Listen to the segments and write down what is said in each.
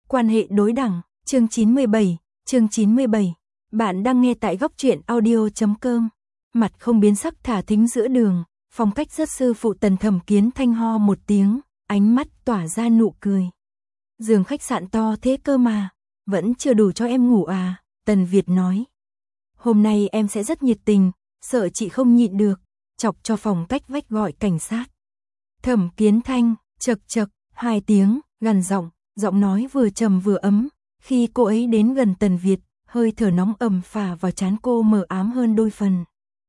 Quan hệ đối đẳng, chương 97. Bạn đang nghe tại góc truyện audio.com. Mặt không biến sắc thả thính giữa đường, phong cách rất sư phụ Tần Thẩm Kiến Thanh ho một tiếng, ánh mắt tỏa ra nụ cười. Giường khách sạn to thế cơ mà, vẫn chưa đủ cho em ngủ à, Tần Việt nói. Hôm nay em sẽ rất nhiệt tình, sợ chị không nhịn được, chọc cho phòng cách vách gọi cảnh sát. Thẩm Kiến Thanh, chậc, 2 tiếng, gằn giọng nói vừa trầm vừa ấm, khi cô ấy đến gần Tần Việt, hơi thở nóng ầm phả vào trán cô mờ ám hơn đôi phần.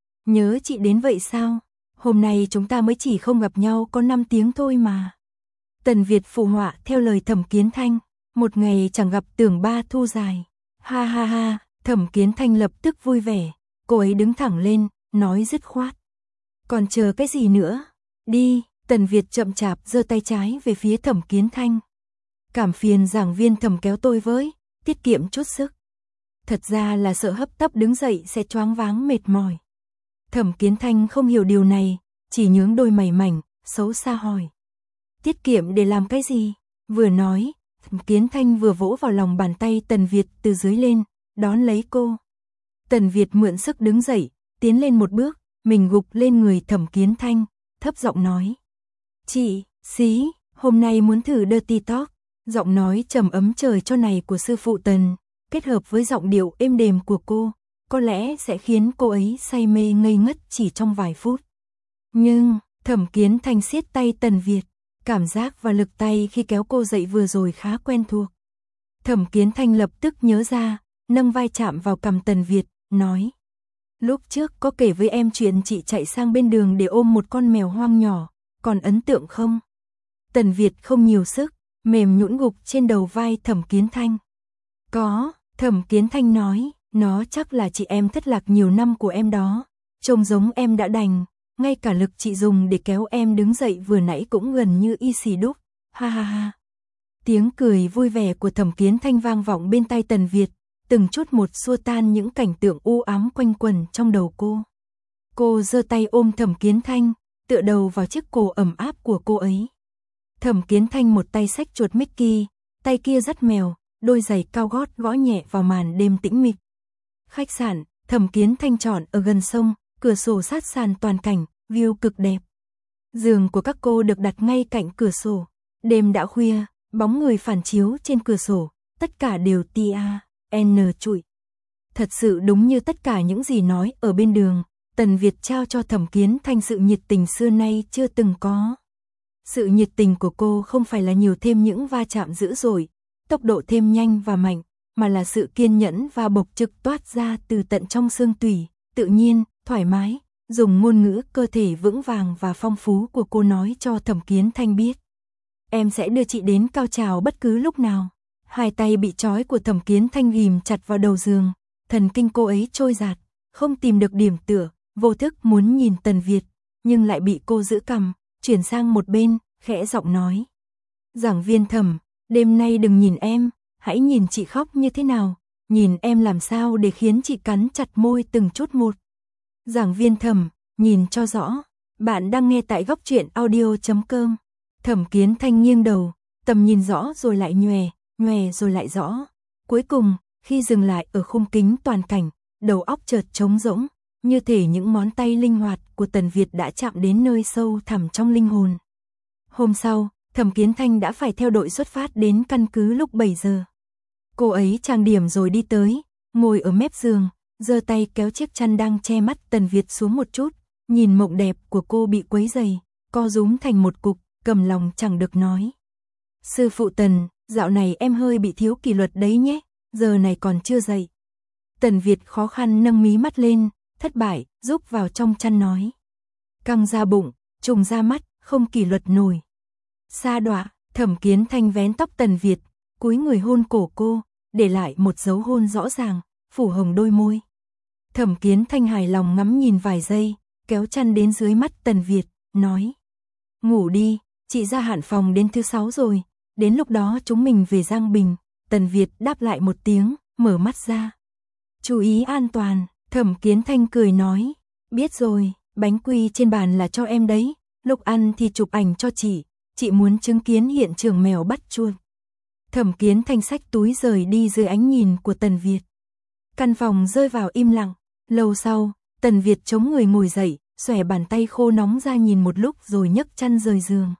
Nhớ chị đến vậy sao? Hôm nay chúng ta mới chỉ không gặp nhau có 5 tiếng thôi mà. Tần Việt phụ họa theo lời Thẩm Kiến Thanh, một ngày chẳng gặp tưởng ba thu dài. Ha ha ha, Thẩm Kiến Thanh lập tức vui vẻ, cô ấy đứng thẳng lên, nói dứt khoát. Còn chờ cái gì nữa? Đi, Tần Việt chậm chạp giơ tay trái về phía Thẩm Kiến Thanh. Cảm phiền giảng viên Thẩm kéo tôi với, tiết kiệm chút sức. Thật ra là sợ hấp tấp đứng dậy sẽ choáng váng mệt mỏi. Thẩm Kiến Thanh không hiểu điều này, chỉ nhướng đôi mày mảnh, xấu xa hỏi. Tiết kiệm để làm cái gì? Vừa nói, Thẩm Kiến Thanh vừa vỗ vào lòng bàn tay Tần Việt từ dưới lên, đón lấy cô. Tần Việt mượn sức đứng dậy, tiến lên một bước, mình gục lên người Thẩm Kiến Thanh, thấp giọng nói. Chị, xí, hôm nay muốn thử dirty talk. Giọng nói trầm ấm trời cho này của sư phụ Tần, kết hợp với giọng điệu êm đềm của cô, có lẽ sẽ khiến cô ấy say mê ngây ngất chỉ trong vài phút. Nhưng, Thẩm Kiến Thanh siết tay Tần Việt, cảm giác và lực tay khi kéo cô dậy vừa rồi khá quen thuộc. Thẩm Kiến Thanh lập tức nhớ ra, nâng vai chạm vào cằm Tần Việt, nói. Lúc trước có kể với em chuyện chị chạy sang bên đường để ôm một con mèo hoang nhỏ, còn ấn tượng không? Tần Việt không nhiều sức, mềm nhũn gục trên đầu vai Thẩm Kiến Thanh. Có, Thẩm Kiến Thanh nói, nó chắc là chị em thất lạc nhiều năm của em đó, trông giống em đã đành, ngay cả lực chị dùng để kéo em đứng dậy vừa nãy cũng gần như y xì đúc, ha ha ha. Tiếng cười vui vẻ của Thẩm Kiến Thanh vang vọng bên tai Tần Việt, từng chút một xua tan những cảnh tượng u ám quanh quẩn trong đầu cô. Cô giơ tay ôm Thẩm Kiến Thanh, tựa đầu vào chiếc cổ ẩm áp của cô ấy. Thẩm Kiến Thanh một tay xách chuột Mickey, tay kia dắt mèo, đôi giày cao gót gõ nhẹ vào màn đêm tĩnh mịch. Khách sạn, Thẩm Kiến Thanh chọn ở gần sông, cửa sổ sát sàn toàn cảnh, view cực đẹp. Giường của các cô được đặt ngay cạnh cửa sổ. Đêm đã khuya, bóng người phản chiếu trên cửa sổ, tất cả đều N trụi. Thật sự đúng như tất cả những gì nói ở bên đường, Tần Việt trao cho Thẩm Kiến Thanh sự nhiệt tình xưa nay chưa từng có. Sự nhiệt tình của cô không phải là nhiều thêm những va chạm dữ dội, tốc độ thêm nhanh và mạnh, mà là sự kiên nhẫn và bộc trực toát ra từ tận trong xương tủy, tự nhiên, thoải mái, dùng ngôn ngữ cơ thể vững vàng và phong phú của cô nói cho Thẩm Kiến Thanh biết. Em sẽ đưa chị đến cao trào bất cứ lúc nào. Hai tay bị trói của Thẩm Kiến Thanh ghìm chặt vào đầu giường, thần kinh cô ấy trôi dạt, không tìm được điểm tựa, vô thức muốn nhìn Tần Việt, nhưng lại bị cô giữ cằm, chuyển sang một bên, khẽ giọng nói. Giảng viên Thẩm, đêm nay đừng nhìn em, hãy nhìn chị khóc như thế nào, nhìn em làm sao để khiến chị cắn chặt môi từng chút một. Giảng viên Thẩm, nhìn cho rõ, bạn đang nghe tại góc truyện audio.com. Thẩm Kiến Thanh nghiêng đầu, tầm nhìn rõ rồi lại nhòe rồi lại rõ. Cuối cùng, khi dừng lại ở khung kính toàn cảnh, đầu óc chợt trống rỗng, như thể những ngón tay linh hoạt của Tần Việt đã chạm đến nơi sâu thẳm trong linh hồn. Hôm sau, Thẩm Kiến Thanh đã phải theo đội xuất phát đến căn cứ lúc 7 giờ. Cô ấy trang điểm rồi đi tới, ngồi ở mép giường, giơ tay kéo chiếc chăn đang che mắt Tần Việt xuống một chút, nhìn mộng đẹp của cô bị quấy rầy, co rúm thành một cục, cầm lòng chẳng được nói. Sư phụ Tần, dạo này em hơi bị thiếu kỷ luật đấy nhé, giờ này còn chưa dậy. Tần Việt khó khăn nâng mí mắt lên, thất bại, rúc vào trong chăn nói. Căng ra bụng, trùng ra mắt, không kỷ luật nổi. Sa đọa, Thẩm Kiến Thanh vén tóc Tần Việt, cúi người hôn cổ cô, để lại một dấu hôn rõ ràng, phủ hồng đôi môi. Thẩm Kiến Thanh hài lòng ngắm nhìn vài giây, kéo chăn đến dưới mắt Tần Việt, nói. Ngủ đi, chị ra hạn phòng đến thứ 6 rồi, đến lúc đó chúng mình về Giang Bình. Tần Việt đáp lại một tiếng, mở mắt ra. Chú ý an toàn, Thẩm Kiến Thanh cười nói. Biết rồi, bánh quy trên bàn là cho em đấy, lúc ăn thì chụp ảnh cho chị muốn chứng kiến hiện trường mèo bắt chuột. Thẩm Kiến Thanh xách túi rời đi dưới ánh nhìn của Tần Việt. Căn phòng rơi vào im lặng, lâu sau, Tần Việt chống người ngồi dậy, xòe bàn tay khô nóng ra nhìn một lúc rồi nhấc chăn rời giường.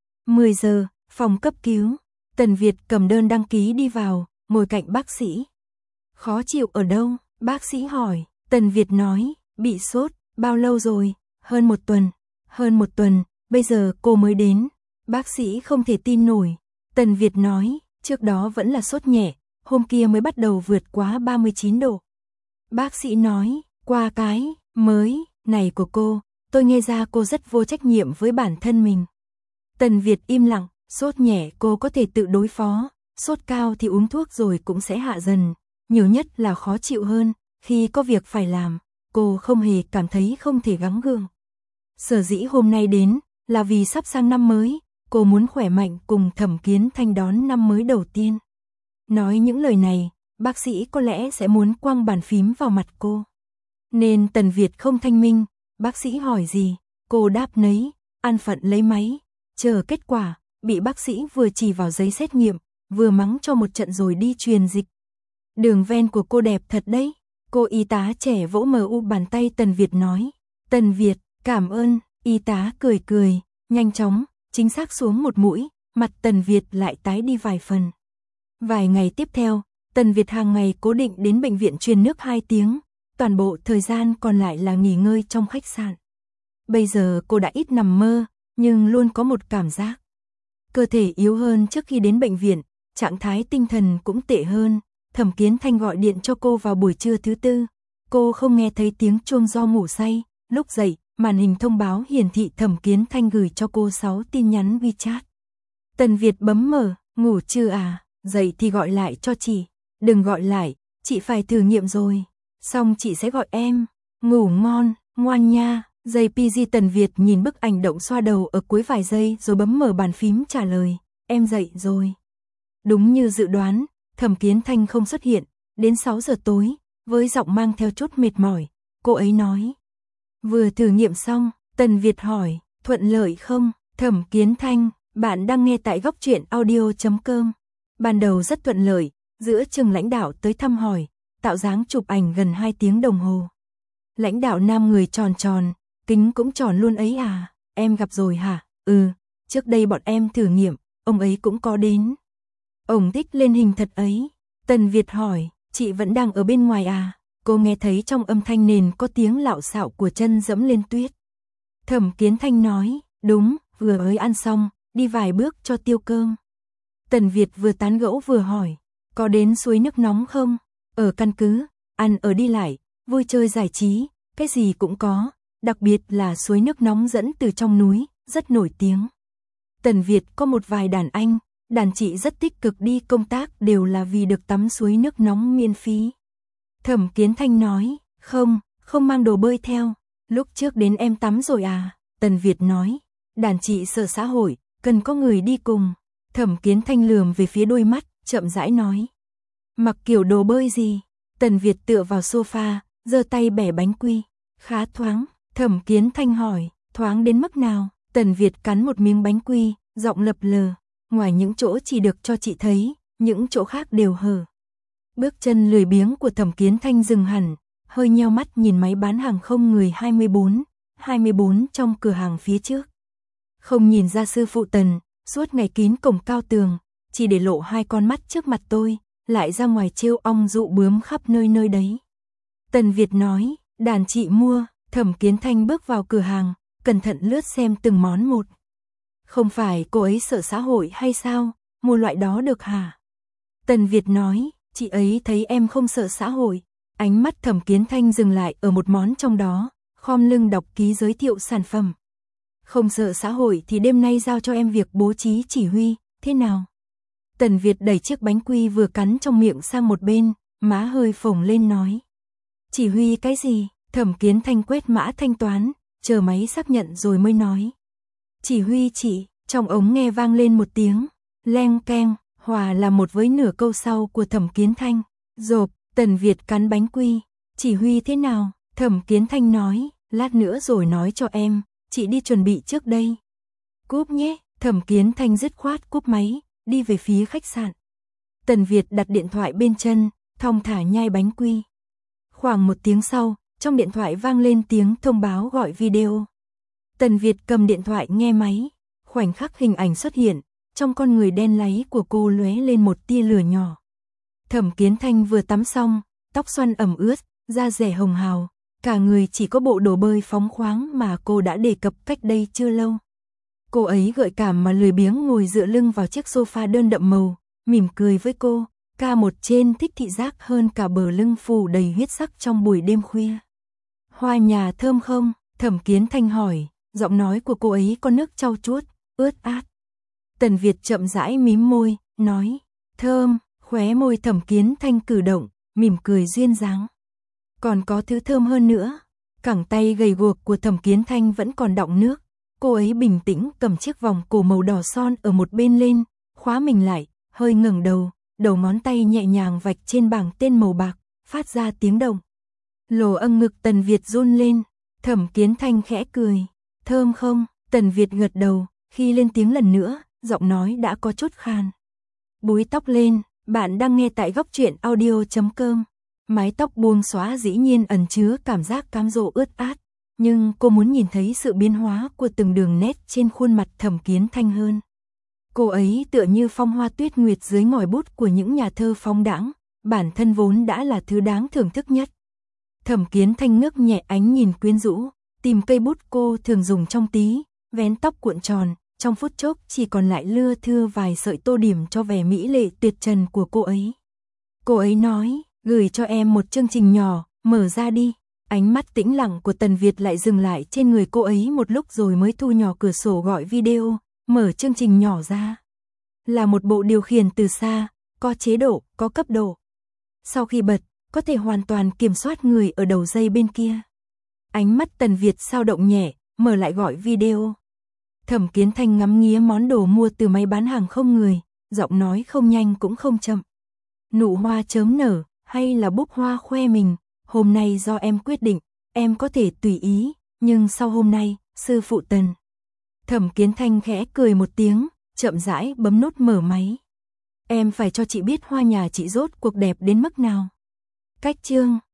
10 giờ, phòng cấp cứu, Tần Việt cầm đơn đăng ký đi vào, ngồi cạnh bác sĩ. Khó chịu ở đâu? Bác sĩ hỏi. Tần Việt nói, bị sốt, bao lâu rồi? Hơn một tuần. Hơn một tuần, bây giờ cô mới đến. Bác sĩ không thể tin nổi. Tần Việt nói, trước đó vẫn là sốt nhẹ, hôm kia mới bắt đầu vượt quá 39 độ. Bác sĩ nói, qua cái mới này của cô, tôi nghe ra cô rất vô trách nhiệm với bản thân mình. Tần Việt im lặng, sốt nhẹ cô có thể tự đối phó, sốt cao thì uống thuốc rồi cũng sẽ hạ dần, nhiều nhất là khó chịu hơn, khi có việc phải làm, cô không hề cảm thấy không thể gắng gượng. Sở dĩ hôm nay đến, là vì sắp sang năm mới, cô muốn khỏe mạnh cùng Thẩm Kiến Thanh đón năm mới đầu tiên. Nói những lời này, bác sĩ có lẽ sẽ muốn quăng bàn phím vào mặt cô. Nên Tần Việt không thanh minh, bác sĩ hỏi gì, cô đáp nấy, an phận lấy máy, chờ kết quả, bị bác sĩ vừa chỉ vào giấy xét nghiệm, vừa mắng cho một trận rồi đi truyền dịch. Đường ven của cô đẹp thật đấy, cô y tá trẻ vỗ mờ u bàn tay Tần Việt nói. Tần Việt, cảm ơn, y tá cười cười, nhanh chóng, chính xác xuống một mũi, mặt Tần Việt lại tái đi vài phần. Vài ngày tiếp theo, Tần Việt hàng ngày cố định đến bệnh viện truyền nước 2 tiếng, toàn bộ thời gian còn lại là nghỉ ngơi trong khách sạn. Bây giờ cô đã ít nằm mơ, nhưng luôn có một cảm giác. Cơ thể yếu hơn trước khi đến bệnh viện, trạng thái tinh thần cũng tệ hơn. Thẩm Kiến Thanh gọi điện cho cô vào buổi trưa thứ tư. Cô không nghe thấy tiếng chuông do ngủ say. Lúc dậy, màn hình thông báo hiển thị Thẩm Kiến Thanh gửi cho cô 6 tin nhắn WeChat. Tần Việt bấm mở, ngủ chưa à? Dậy thì gọi lại cho chị. Đừng gọi lại, chị phải thử nghiệm rồi. Xong chị sẽ gọi em. Ngủ ngon, ngoan nha. JPG Tần Việt nhìn bức ảnh động xoa đầu ở cuối vài giây rồi bấm mở bàn phím trả lời. Em dậy rồi. Đúng như dự đoán, Thẩm Kiến Thanh không xuất hiện. Đến 6 giờ tối, với giọng mang theo chút mệt mỏi, cô ấy nói. Vừa thử nghiệm xong, Tần Việt hỏi, thuận lợi không? Thẩm Kiến Thanh, bạn đang nghe tại góc truyện audio.com. Ban đầu rất thuận lợi, giữa chừng lãnh đạo tới thăm hỏi, tạo dáng chụp ảnh gần 2 tiếng đồng hồ. Lãnh đạo nam người tròn tròn, kính cũng tròn luôn ấy à, em gặp rồi hả? Ừ, trước đây bọn em thử nghiệm, ông ấy cũng có đến. Ông thích lên hình thật ấy. Tần Việt hỏi, chị vẫn đang ở bên ngoài à? Cô nghe thấy trong âm thanh nền có tiếng lạo xạo của chân dẫm lên tuyết. Thẩm Kiến Thanh nói, đúng, vừa mới ăn xong, đi vài bước cho tiêu cơm. Tần Việt vừa tán gẫu vừa hỏi, có đến suối nước nóng không? Ở căn cứ, ăn ở đi lại, vui chơi giải trí, cái gì cũng có, đặc biệt là suối nước nóng dẫn từ trong núi, rất nổi tiếng. Tần Việt có một vài đàn anh, đàn chị rất tích cực đi công tác đều là vì được tắm suối nước nóng miễn phí. Thẩm Kiến Thanh nói, không mang đồ bơi theo, lúc trước đến em tắm rồi à? Tần Việt nói, đàn chị sợ xã hội, cần có người đi cùng. Thẩm Kiến Thanh lườm về phía đôi mắt, chậm rãi nói. Mặc kiểu đồ bơi gì? Tần Việt tựa vào sofa, giơ tay bẻ bánh quy. Khá thoáng. Thẩm Kiến Thanh hỏi, thoáng đến mức nào? Tần Việt cắn một miếng bánh quy, giọng lập lờ. Ngoài những chỗ chỉ được cho chị thấy, những chỗ khác đều hở. Bước chân lười biếng của Thẩm Kiến Thanh dừng hẳn, hơi nheo mắt nhìn máy bán hàng không người 24 trong cửa hàng phía trước. Không nhìn ra sư phụ Tần, suốt ngày kín cổng cao tường, chỉ để lộ 2 con mắt trước mặt tôi, lại ra ngoài trêu ong dụ bướm khắp nơi nơi đấy. Tần Việt nói, đàn chị mua. Thẩm Kiến Thanh bước vào cửa hàng, cẩn thận lướt xem từng món một. Không phải cô ấy sợ xã hội hay sao, mua loại đó được hả? Tần Việt nói, chị ấy thấy em không sợ xã hội. Ánh mắt Thẩm Kiến Thanh dừng lại ở một món trong đó, khom lưng đọc ký giới thiệu sản phẩm. Không sợ xã hội thì đêm nay giao cho em việc bố trí chỉ huy, thế nào? Tần Việt đẩy chiếc bánh quy vừa cắn trong miệng sang một bên, má hơi phồng lên nói. Chỉ huy cái gì? Thẩm Kiến Thanh quét mã thanh toán, chờ máy xác nhận rồi mới nói. Chỉ huy chị, trong ống nghe vang lên một tiếng, leng keng, hòa là một với nửa câu sau của Thẩm Kiến Thanh. Rộp, Tần Việt cắn bánh quy, chỉ huy thế nào? Thẩm Kiến Thanh nói, lát nữa rồi nói cho em, chị đi chuẩn bị trước đây. Cúp nhé, Thẩm Kiến Thanh dứt khoát cúp máy, đi về phía khách sạn. Tần Việt đặt điện thoại bên chân, thong thả nhai bánh quy. Khoảng 1 tiếng sau, trong điện thoại vang lên tiếng thông báo gọi video. Tần Việt cầm điện thoại nghe máy, khoảnh khắc hình ảnh xuất hiện, trong con người đen láy của cô lóe lên một tia lửa nhỏ. Thẩm Kiến Thanh vừa tắm xong, tóc xoăn ẩm ướt, da dẻ hồng hào, cả người chỉ có bộ đồ bơi phóng khoáng mà cô đã đề cập cách đây chưa lâu. Cô ấy gợi cảm mà lười biếng ngồi dựa lưng vào chiếc sofa đơn đậm màu, mỉm cười với cô, ca một trên thích thị giác hơn cả bờ lưng phủ đầy huyết sắc trong buổi đêm khuya. Hoa nhà thơm không? Thẩm Kiến Thanh hỏi, giọng nói của cô ấy có nước trau chuốt, ướt át. Tần Việt chậm rãi mím môi, nói, thơm, khóe môi Thẩm Kiến Thanh cử động, mỉm cười duyên dáng. Còn có thứ thơm hơn nữa. Cẳng tay gầy guộc của Thẩm Kiến Thanh vẫn còn đọng nước. Cô ấy bình tĩnh cầm chiếc vòng cổ màu đỏ son ở một bên lên, khóa mình lại, hơi ngẩng đầu, đầu ngón tay nhẹ nhàng vạch trên bảng tên màu bạc, phát ra tiếng động. Lỗ âng ngực Tần Việt run lên, Thẩm Kiến Thanh khẽ cười, thơm không? Tần Việt gật đầu, khi lên tiếng lần nữa, giọng nói đã có chút khan. Búi tóc lên, bạn đang nghe tại góc truyện audio.com. Mái tóc buông xõa dĩ nhiên ẩn chứa cảm giác cám dỗ ướt át, nhưng cô muốn nhìn thấy sự biến hóa của từng đường nét trên khuôn mặt Thẩm Kiến Thanh hơn. Cô ấy tựa như phong hoa tuyết nguyệt dưới ngòi bút của những nhà thơ phóng đãng, bản thân vốn đã là thứ đáng thưởng thức nhất. Thẩm Kiến Thanh ngước nhẹ ánh nhìn quyến rũ, tìm cây bút cô thường dùng trong tí, vén tóc cuộn tròn, trong phút chốc chỉ còn lại lưa thưa vài sợi tô điểm cho vẻ mỹ lệ tuyệt trần của cô ấy. Cô ấy nói, gửi cho em một chương trình nhỏ, mở ra đi. Ánh mắt tĩnh lặng của Tần Việt lại dừng lại trên người cô ấy một lúc rồi mới thu nhỏ cửa sổ gọi video, mở chương trình nhỏ ra. Là một bộ điều khiển từ xa, có chế độ, có cấp độ. Sau khi bật, có thể hoàn toàn kiểm soát người ở đầu dây bên kia. Ánh mắt Tần Việt dao động nhẹ, mở lại gọi video. Thẩm Kiến Thanh ngắm nghía món đồ mua từ máy bán hàng không người, giọng nói không nhanh cũng không chậm. Nụ hoa chớm nở, hay là búp hoa khoe mình, hôm nay do em quyết định, em có thể tùy ý, nhưng sau hôm nay, sư phụ Tần. Thẩm Kiến Thanh khẽ cười một tiếng, chậm rãi bấm nút mở máy. Em phải cho chị biết hoa nhà chị rốt cuộc đẹp đến mức nào. Cách chương